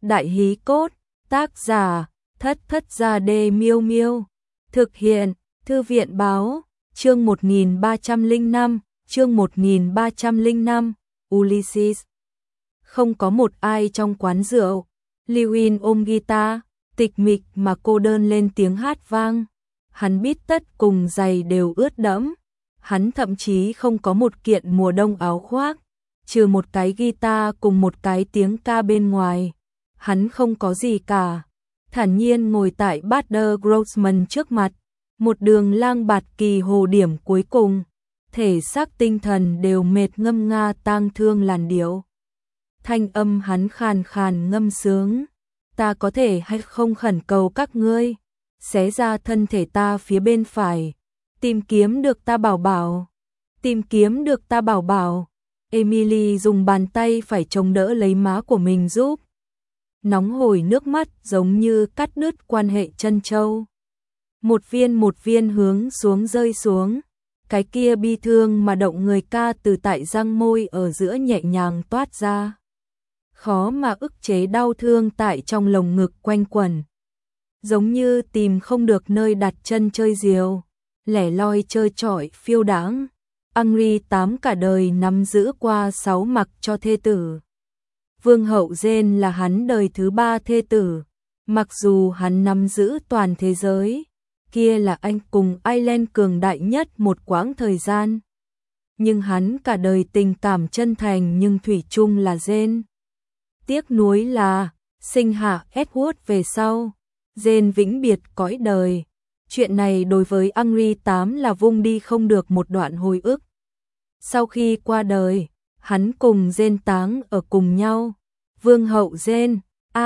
Đại hí cốt, tác giả, Thất Thất Gia Đê Miêu Miêu. Thực hiện, Thư viện báo, chương 1305, chương 1305, Ulysses. Không có một ai trong quán rượu. Lewin ôm guitar, tịch mịch mà cô đơn lên tiếng hát vang. Hắn bít tất cùng giày đều ướt đẫm. Hắn thậm chí không có một kiện mùa đông áo khoác, trừ một cái guitar cùng một cái tiếng ca bên ngoài. Hắn không có gì cả. Thản nhiên ngồi tại Bader Grossman trước mặt, một đường lang bạt kỳ hồ điểm cuối cùng, thể xác tinh thần đều mệt ngâm nga tang thương làn điệu. Thanh âm hắn khàn khàn ngâm sướng, ta có thể hay không khẩn cầu các ngươi, xé ra thân thể ta phía bên phải, tìm kiếm được ta bảo bảo, tìm kiếm được ta bảo bảo. Emily dùng bàn tay phải chống đỡ lấy má của mình giúp. Nóng hổi nước mắt giống như cắt đứt quan hệ chân châu. Một viên hướng xuống rơi xuống. Cái kia bi thương mà động người ca từ tại răng môi ở giữa nhẹ nhàng toát ra. Khó mà ức chế đau thương tại trong lồng ngực quanh quẩn. Giống như tìm không được nơi đặt chân chơi diều, lẻ loi chơi trọi phiêu đãng. Henry VIII cả đời nắm giữ qua 6 mặc cho thê tử. Vương hậu Jane là hắn đời thứ 3 thê tử. Mặc dù hắn nắm giữ toàn thế giới, kia là anh cùng Ireland cường đại nhất một quãng thời gian. Nhưng hắn cả đời tình cảm chân thành nhưng thủy chung là Jane. Tiếc nuối là, sinh hạ Edward về sau, Jane vĩnh biệt cõi đời. Chuyện này đối với Henry VIII là vung đi không được một đoạn hồi ức. Sau khi qua đời, hắn cùng Jane táng ở cùng nhau. Vương hậu Jane,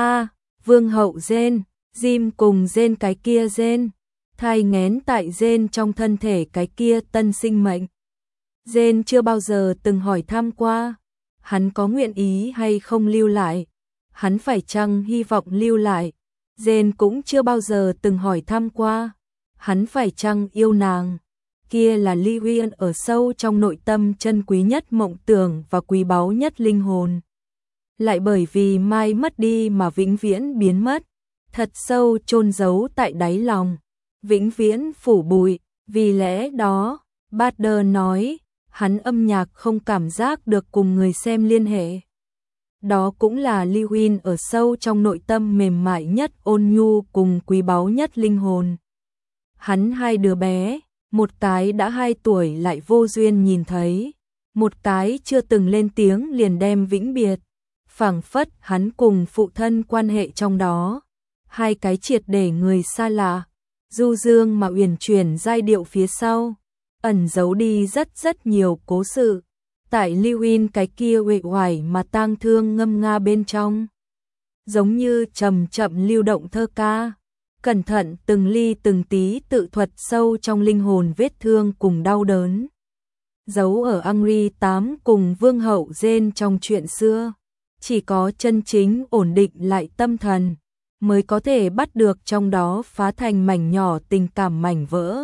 Vương hậu Jane, Jim cùng Jane cái kia Jane, thai nghén tại Jane trong thân thể cái kia tân sinh mệnh. Jane chưa bao giờ từng hỏi thăm qua, hắn có nguyện ý hay không lưu lại, hắn phải chăng hy vọng lưu lại. Jane cũng chưa bao giờ từng hỏi thăm qua, hắn phải chăng yêu nàng. Kia là Lewin ở sâu trong nội tâm chân quý nhất mộng tưởng và quý báu nhất linh hồn. Lại bởi vì mai mất đi mà vĩnh viễn biến mất, thật sâu chôn giấu tại đáy lòng, vĩnh viễn phủ bụi. Vì lẽ đó, Bader nói, hắn âm nhạc không cảm giác được cùng người xem liên hệ. Đó cũng là Lewin ở sâu trong nội tâm mềm mại nhất ôn nhu cùng quý báu nhất linh hồn. Hắn 2 đứa bé, một cái đã 2 tuổi lại vô duyên nhìn thấy, một cái chưa từng lên tiếng liền đem vĩnh biệt. Phảng phất hắn cùng phụ thân quan hệ trong đó, 2 cái triệt để người xa lạ, du dương mà uyển chuyển giai điệu phía sau, ẩn giấu đi rất nhiều cố sự. Tại Lewin cái kia uể oải mà tang thương ngâm nga bên trong, giống như chậm chậm lưu động thơ ca, cẩn thận từng ly từng tí tự thuật sâu trong linh hồn vết thương cùng đau đớn. Giấu ở Henry VIII cùng Vương hậu Jane trong chuyện xưa. Chỉ có chân chính ổn định lại tâm thần, mới có thể bắt được trong đó phá thành mảnh nhỏ tình cảm mảnh vỡ.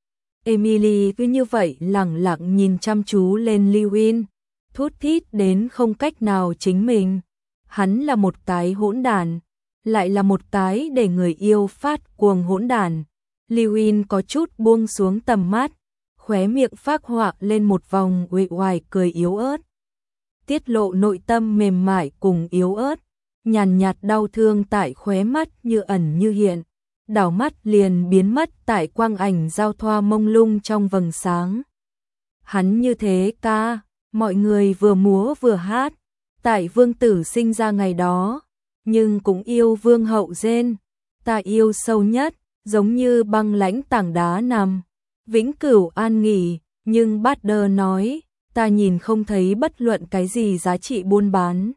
Emily cứ như vậy lẳng lặng nhìn chăm chú lên Lewin, thút thít đến không cách nào chính mình. Hắn là một cái hỗn đản, lại là một cái để người yêu phát cuồng hỗn đản. Lewin có chút buông xuống tầm mắt, khóe miệng phác họa lên một vòng uể oải cười yếu ớt. Tiết lộ nội tâm mềm mại cùng yếu ớt, nhàn nhạt đau thương tại khóe mắt như ẩn như hiện, đảo mắt liền biến mất tại quang ảnh giao thoa mông lung trong vầng sáng. Hắn như thế ca, mọi người vừa múa vừa hát, tại vương tử sinh ra ngày đó, nhưng cũng yêu vương hậu Jane, ta yêu sâu nhất, giống như băng lãnh tảng đá nằm, vĩnh cửu an nghỉ, nhưng Bader nói, ta nhìn không thấy bất luận cái gì giá trị buôn bán.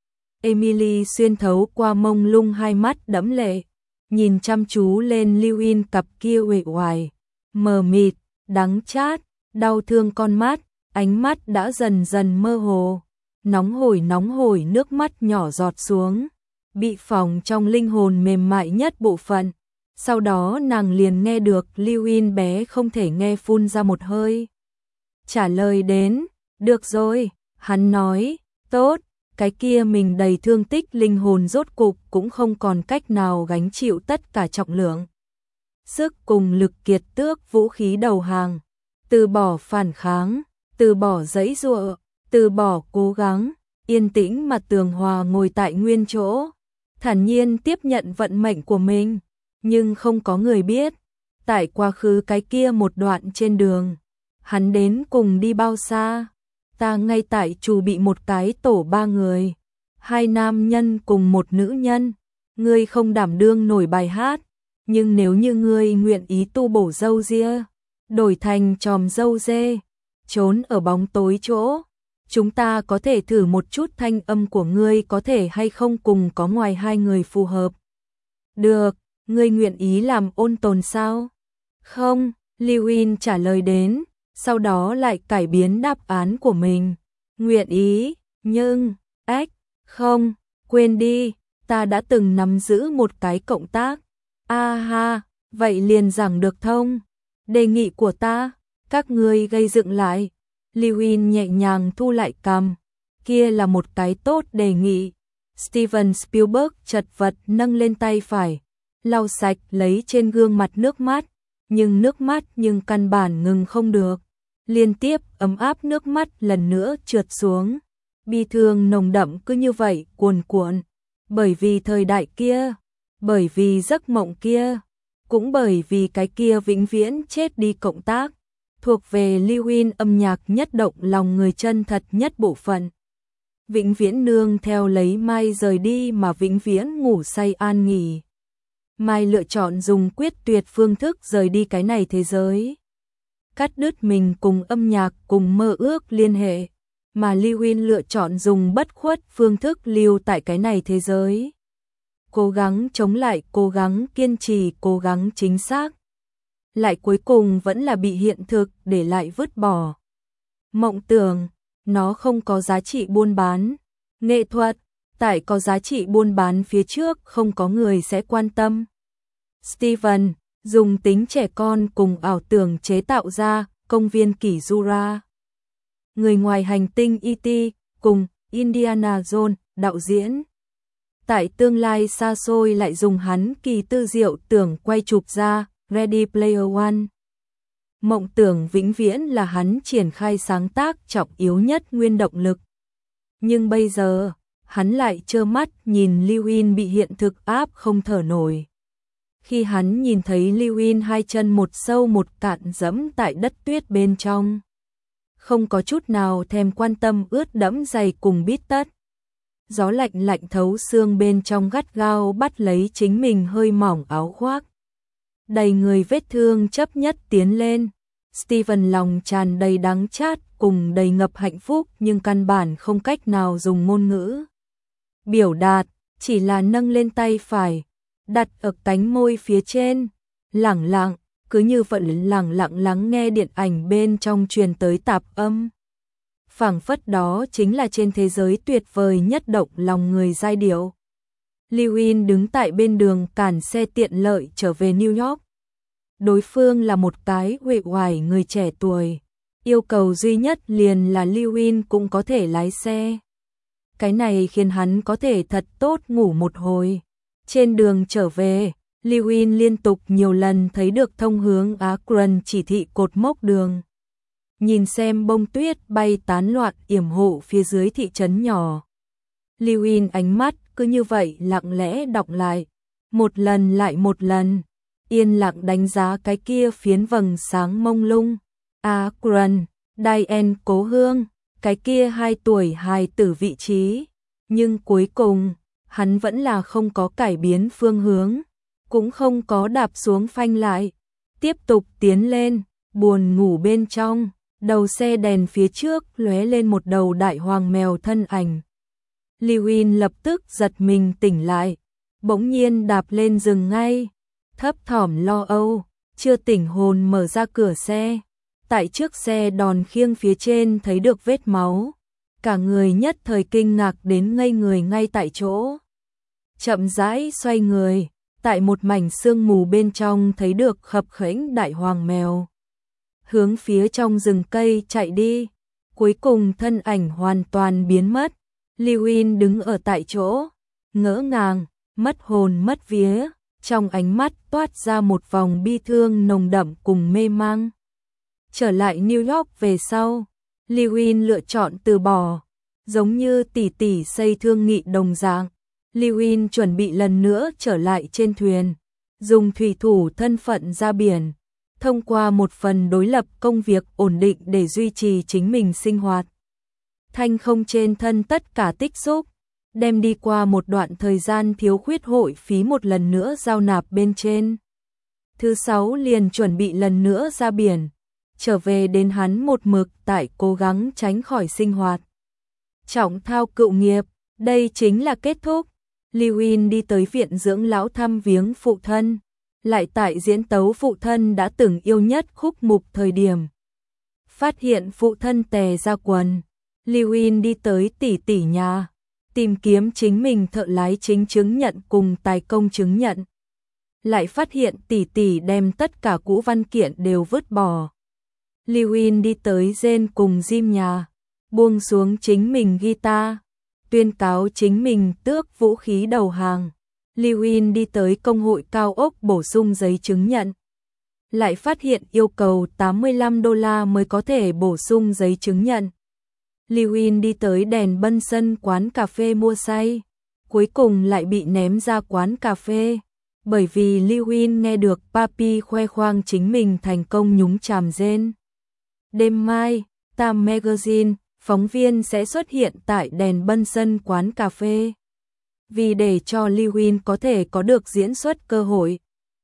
Emily xuyên thấu qua mông lung 2 mắt đẫm lệ, nhìn chăm chú lên Lewin cặp kia uể oải, mờ mịt, đắng chát, đau thương con mắt, ánh mắt đã dần dần mơ hồ, nóng hổi nước mắt nhỏ giọt xuống, bị phỏng trong linh hồn mềm mại nhất bộ phận. Sau đó nàng liền nghe được Lewin bé không thể nghe phun ra một hơi. Trả lời đến, được rồi, hắn nói, tốt, cái kia mình đầy thương tích linh hồn rốt cục cũng không còn cách nào gánh chịu tất cả trọng lượng. Sức cùng lực kiệt tước vũ khí đầu hàng, từ bỏ phản kháng, từ bỏ giãy giụa, từ bỏ cố gắng, yên tĩnh mà tường hòa ngồi tại nguyên chỗ, thản nhiên tiếp nhận vận mệnh của mình, nhưng không có người biết, tại quá khứ cái kia một đoạn trên đường, hắn đến cùng đi bao xa. Ta ngay tại chủ bị một cái tổ 3 người, 2 nam nhân cùng một nữ nhân, ngươi không đảm đương nổi bài hát, nhưng nếu như ngươi nguyện ý tu bổ râu ria, đổi thành chòm râu dê, trốn ở bóng tối chỗ, chúng ta có thể thử một chút thanh âm của ngươi có thể hay không cùng có ngoài 2 người phù hợp. Được, ngươi nguyện ý làm ôn tồn sao? Không, Lewin trả lời đến, sau đó lại cải biến đáp án của mình. Nguyện ý, nhưng, không, quên đi, ta đã từng nắm giữ một cái cộng tác. Ha, vậy liền giảng được thông. Đề nghị của ta, các ngươi gây dựng lại. Lewin nhẹ nhàng thu lại cằm. Kia là một cái tốt đề nghị. Steven Spielberg chật vật nâng lên tay phải, lau sạch lấy trên gương mặt nước mắt, nhưng căn bản ngừng không được. Liên tiếp ấm áp nước mắt lần nữa trượt xuống. Bi thương nồng đậm cứ như vậy cuồn cuộn. Bởi vì thời đại kia, bởi vì giấc mộng kia, cũng bởi vì cái kia vĩnh viễn chết đi cộng tác, thuộc về Lewin âm nhạc nhất động lòng người chân thật nhất bộ phận. Vĩnh viễn nương theo lấy Mai rời đi mà vĩnh viễn ngủ say an nghỉ. Mai lựa chọn dùng quyết tuyệt phương thức rời đi cái này thế giới, cắt đứt mình cùng âm nhạc cùng mơ ước liên hệ, mà Lewin lựa chọn dùng bất khuất phương thức lưu tại cái này thế giới. Cố gắng chống lại, cố gắng kiên trì, cố gắng chính xác. Lại cuối cùng vẫn là bị hiện thực để lại vứt bỏ. Mộng tưởng, nó không có giá trị buôn bán. Nghệ thuật, tại có giá trị buôn bán phía trước không có người sẽ quan tâm. Steven, dùng tính trẻ con cùng ảo tưởng chế tạo ra công viên kỷ Jura. Người ngoài hành tinh E.T. cùng Indiana Jones, đạo diễn. Tại tương lai xa xôi lại dùng hắn kỳ tư diệu tưởng quay chụp ra Ready Player One. Mộng tưởng vĩnh viễn là hắn triển khai sáng tác trọng yếu nhất nguyên động lực. Nhưng bây giờ, hắn lại trơ mắt nhìn Lewin bị hiện thực áp không thở nổi. Khi hắn nhìn thấy Lewin 2 chân một sâu một cạn dẫm tại đất tuyết bên trong, không có chút nào thèm quan tâm ướt đẫm giày cùng bít tất. Gió lạnh lạnh thấu xương bên trong gắt gao bắt lấy chính mình hơi mỏng áo khoác. Đầy người vết thương chấp nhất tiến lên. Steven lòng tràn đầy đắng chát cùng đầy ngập hạnh phúc nhưng căn bản không cách nào dùng ngôn ngữ biểu đạt, chỉ là nâng lên tay phải, đặt ở cánh môi phía trên, lẳng lặng, cứ như vậy lẳng lặng lắng nghe điện ảnh bên trong truyền tới tạp âm. Phảng phất đó chính là trên thế giới tuyệt vời nhất động lòng người giai điệu. Lewin đứng tại bên đường cản xe tiện lợi trở về New York. Đối phương là một cái uể oải người trẻ tuổi. Yêu cầu duy nhất liền là Lewin cũng có thể lái xe. Cái này khiến hắn có thể thật tốt ngủ một hồi. Trên đường trở về, Lewin liên tục nhiều lần thấy được thông hướng Akron chỉ thị cột mốc đường. Nhìn xem bông tuyết bay tán loạn yểm hộ phía dưới thị trấn nhỏ. Lewin ánh mắt cứ như vậy lặng lẽ đọc lại, một lần lại một lần, yên lặng đánh giá cái kia phiến vầng sáng mông lung. Akron, Diane cố hương, cái kia 2 tuổi hài tử vị trí, nhưng cuối cùng, hắn vẫn là không có cải biến phương hướng, cũng không có đạp xuống phanh lại, tiếp tục tiến lên, buồn ngủ bên trong. Đầu xe đèn phía trước lóe lên một đầu đại hoàng mèo thân ảnh. Lewin lập tức giật mình tỉnh lại, bỗng nhiên đạp lên dừng ngay, thấp thỏm lo âu, chưa tỉnh hồn mở ra cửa xe. Tại trước xe đòn khiêng phía trên thấy được vết máu, cả người nhất thời kinh ngạc đến ngây người ngay tại chỗ. Chậm rãi xoay người, tại một mảnh sương mù bên trong thấy được khập khểnh đại hoàng mèo. Hướng phía trong rừng cây chạy đi, cuối cùng thân ảnh hoàn toàn biến mất. Lewin đứng ở tại chỗ, ngỡ ngàng, mất hồn mất vía, trong ánh mắt toát ra một vòng bi thương nồng đậm cùng mê mang. Trở lại New York về sau, Lewin lựa chọn từ bỏ, giống như tỷ tỷ xây thương nghị đồng dạng. Lewin chuẩn bị lần nữa trở lại trên thuyền, dùng thủy thủ thân phận ra biển, thông qua một phần đối lập công việc ổn định để duy trì chính mình sinh hoạt. Thanh không trên thân tất cả tích xúc, đem đi qua một đoạn thời gian thiếu khuyết hội phí một lần nữa giao nạp bên trên. Thứ 6 liền chuẩn bị lần nữa ra biển, trở về đến hắn một mực tại cố gắng tránh khỏi sinh hoạt. Trọng thao cựu nghiệp, đây chính là kết thúc. Lewin đi tới viện dưỡng lão thăm viếng phụ thân, lại tại diễn tấu phụ thân đã từng yêu nhất khúc mục thời điểm. Phát hiện phụ thân tè ra quần, Lewin đi tới tỷ tỷ nhà, tìm kiếm chính mình thợ lái chính chứng nhận cùng tài công chứng nhận. Lại phát hiện tỷ tỷ đem tất cả cũ văn kiện đều vứt bỏ. Lewin đi tới Jane cùng Jim nhà, buông xuống chính mình guitar, tuyên cáo chính mình tước vũ khí đầu hàng. Lewin đi tới công hội cao ốc bổ sung giấy chứng nhận. Lại phát hiện yêu cầu $85 mới có thể bổ sung giấy chứng nhận. Lewin đi tới đèn bân sân quán cà phê mua say, cuối cùng lại bị ném ra quán cà phê, bởi vì Lewin nghe được Papi khoe khoang chính mình thành công nhúng chàm Jane. Đêm mai, Time Magazine, phóng viên sẽ xuất hiện tại đèn bân sân quán cà phê. Vì để cho Lewin có thể có được diễn xuất cơ hội,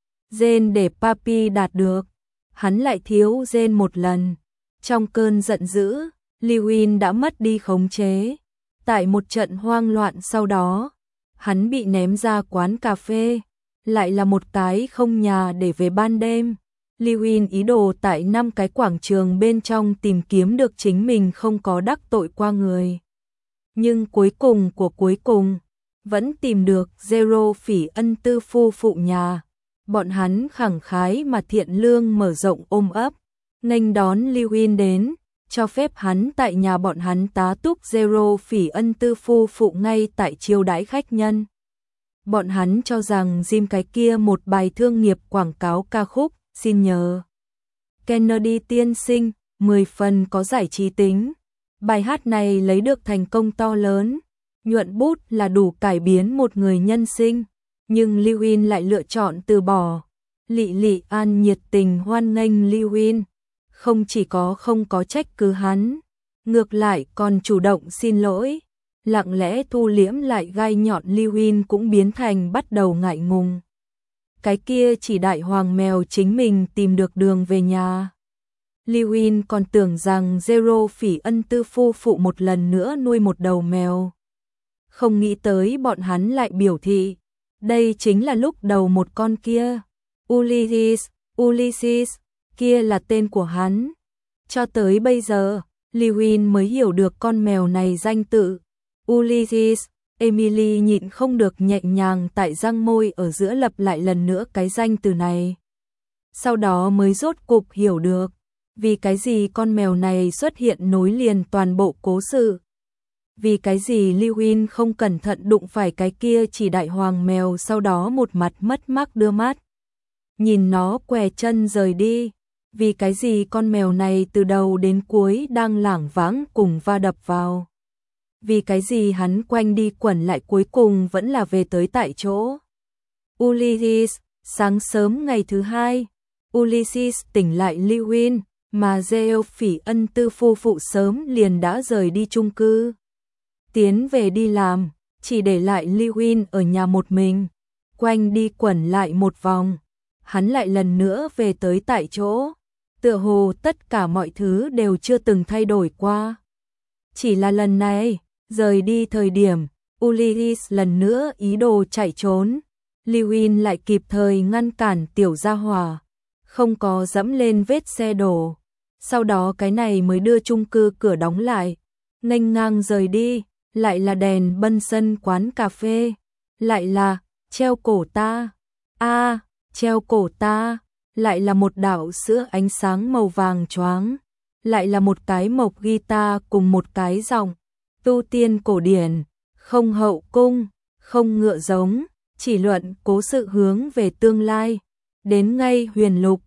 Jane để Papi đạt được, hắn lại thiếu Jane một lần. Trong cơn giận dữ, Lewin đã mất đi khống chế. Tại một trận hoang loạn sau đó, hắn bị ném ra quán cà phê, lại là một cái không nhà để về ban đêm. Lewin ý đồ tại 5 cái quảng trường bên trong tìm kiếm được chính mình không có đắc tội qua người. Nhưng cuối cùng, vẫn tìm được Zero Phỉ Ân Tư phu phụ nhà. Bọn hắn khẳng khái mà thiện lương mở rộng ôm ấp, nghênh đón Lewin đến, cho phép hắn tại nhà bọn hắn tá túc Zero Phỉ Ân Tư phu phụ ngay tại chiêu đãi khách nhân. Bọn hắn cho rằng Jim cái kia một bài thương nghiệp quảng cáo ca khúc, xin nhờ Kennedy tiên sinh, 10 phần có giải trí tính. Bài hát này lấy được thành công to lớn, nhuận bút là đủ cải biến một người nhân sinh, nhưng Lewin lại lựa chọn từ bỏ. Lị An nhiệt tình hoan nghênh Lewin, không chỉ không có trách cứ hắn, ngược lại còn chủ động xin lỗi, lặng lẽ thu liễm lại gai nhọn. Lewin cũng biến thành bắt đầu ngại ngùng. Cái kia chỉ đại hoàng mèo chính mình tìm được đường về nhà. Lewin còn tưởng rằng Zero Phỉ Ân Tư phu phụ một lần nữa nuôi một đầu mèo. Không nghĩ tới bọn hắn lại biểu thị, đây chính là lúc đầu một con kia. Ulysses, kia là tên của hắn. Cho tới bây giờ, Lewin mới hiểu được con mèo này danh tự. Ulysses. Emily nhịn không được nhẹ nhàng tại răng môi ở giữa lặp lại lần nữa cái danh từ này. Sau đó mới rốt cục hiểu được, vì cái gì con mèo này xuất hiện nối liền toàn bộ cố sự. Vì cái gì Lewin không cẩn thận đụng phải cái kia chỉ đại hoàng mèo, sau đó một mặt mất mát đưa mắt nhìn nó què chân rời đi. Vì cái gì con mèo này từ đầu đến cuối đang lảng vãng cùng va đập vào. Vì cái gì hắn quanh đi quẩn lại cuối cùng vẫn là về tới tại chỗ. Ulysses. Sáng sớm ngày thứ 2, Ulysses tỉnh lại Lewin, mà Zero Phỉ Ân Tư phu phụ sớm liền đã rời đi chung cư, tiến về đi làm, chỉ để lại Lewin ở nhà một mình. Quanh đi quẩn lại một vòng, hắn lại lần nữa về tới tại chỗ, tựa hồ tất cả mọi thứ đều chưa từng thay đổi qua. Chỉ là lần này, rời đi thời điểm, Ulysses lần nữa ý đồ chạy trốn, Lewin lại kịp thời ngăn cản tiểu gia hỏa, không có dẫm lên vết xe đổ. Sau đó cái này mới đưa chung cư cửa đóng lại, nghênh ngang rời đi. Lại là đèn bân sân quán cà phê, lại là treo cổ ta, treo cổ ta, lại là một đạo sữa ánh sáng màu vàng choáng, lại là một cái mộc guitar cùng một cái giọng. tu tiên cổ điển, không hậu cung, không ngựa giống, chỉ luận cố sự hướng về tương lai. Đến ngay huyền lục,